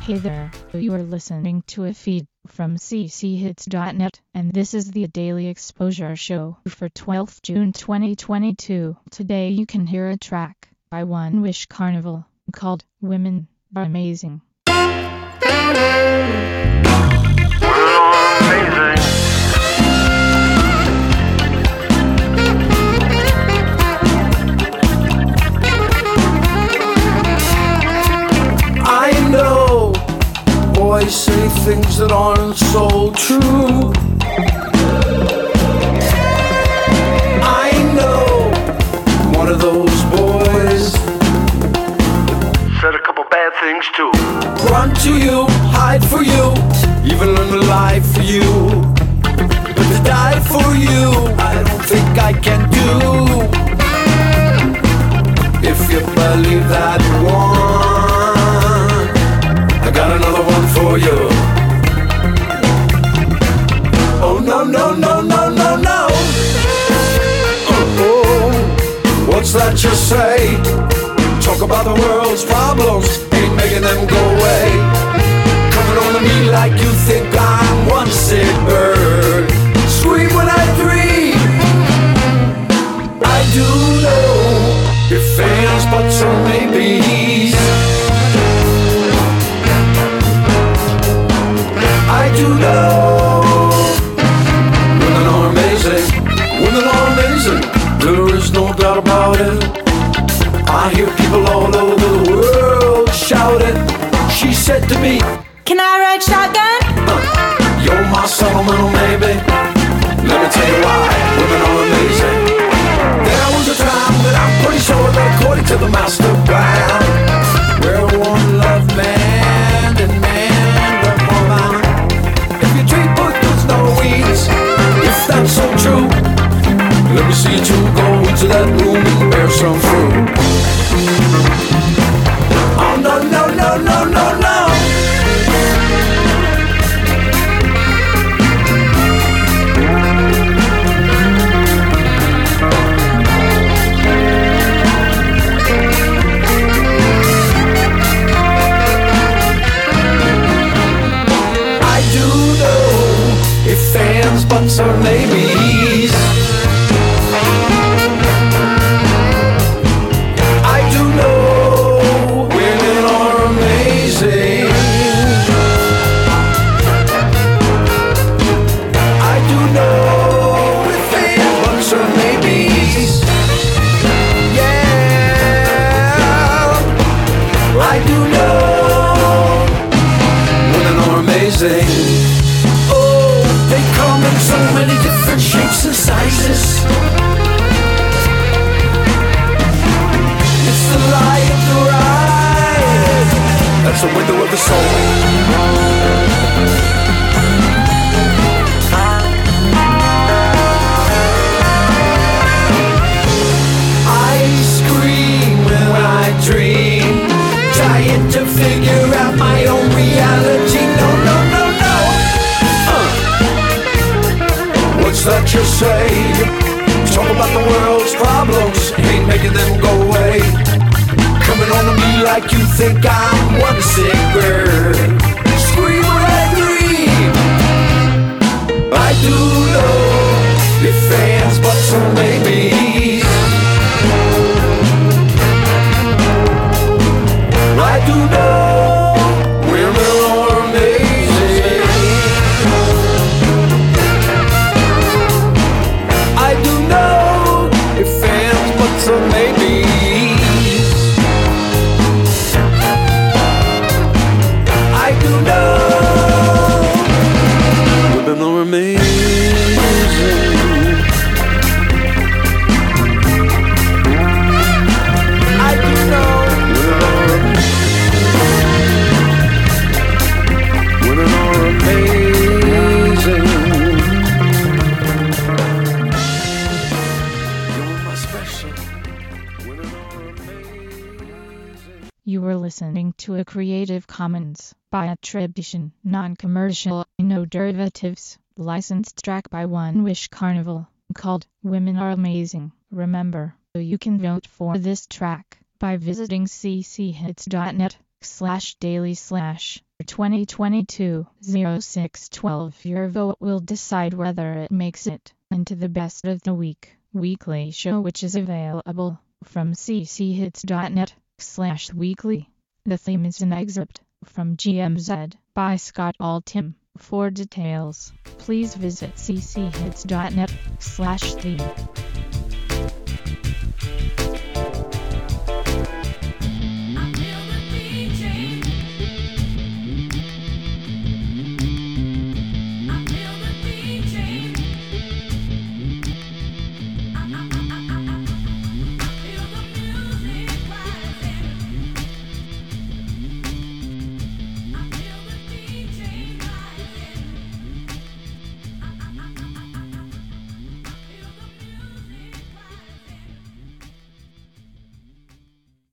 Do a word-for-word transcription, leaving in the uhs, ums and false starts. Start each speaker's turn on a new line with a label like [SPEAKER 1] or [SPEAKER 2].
[SPEAKER 1] Hey there, you are listening to a feed from c c hits dot net, and this is the Daily Exposure Show for twelfth of June twenty twenty-two. Today you can hear a track by One Wish Carnival called Women Are Amazing.
[SPEAKER 2] Boys say things that aren't so true. I know one of those boys said a couple bad things too. Run to you, hide for you, even learn to lie for you, but to die for you I don't think I can do. If you believe that one, I got another one for you. Oh no, no, no, no, no, no. Oh, what's that you say? Talk about the world's problems, ain't making them go away. Coming on to me like you think I'm one sick bird. Scream when I dream. I do know if fans, buts, or maybes. I do know women are amazing, women are amazing, there is no doubt about it. I hear people all over the world shout it. She said to me,
[SPEAKER 3] can I ride shotgun?
[SPEAKER 2] Uh, you're my sentimental maybe. Let me tell you why women are amazing. There was a time that I'm pretty sure that according to the master plan, we're one love man and man love woman. If that's so true, let me see you two go into that room and bear some fruit. Oh no, no, no, no, no, no. I do know if fans, buts, or maybes. I do know women are amazing. I do know if fans, buts, or maybes. Yeah, I do know women are amazing. They come in so many different shapes and sizes. It's the light of the ride. That's the window of the soul. I scream when I dream, trying to figure out my own reality. No, no, no, no. What's that you say? Talk about the world's problems, ain't making them go away. Coming on to me like you think I'm one sick bird. Scream when I dream. I do know if fans, buts, or maybes. I do know women are amazing. I do know if fans, buts, or maybes. I do know women are amazing. I do know women are amazing.
[SPEAKER 1] You were listening to a Creative Commons by attribution, non-commercial, no derivatives, licensed track by One Wish Carnival called Women Are Amazing. Remember, you can vote for this track by visiting c c hits dot net. slash daily slash twenty twenty-two oh six twelve. Your vote will decide whether it makes it into the best of the week weekly show, which is available from cchits.net slash weekly. The theme is an excerpt from G M Z by Scott Altham. For details, please visit cchits.net slash theme.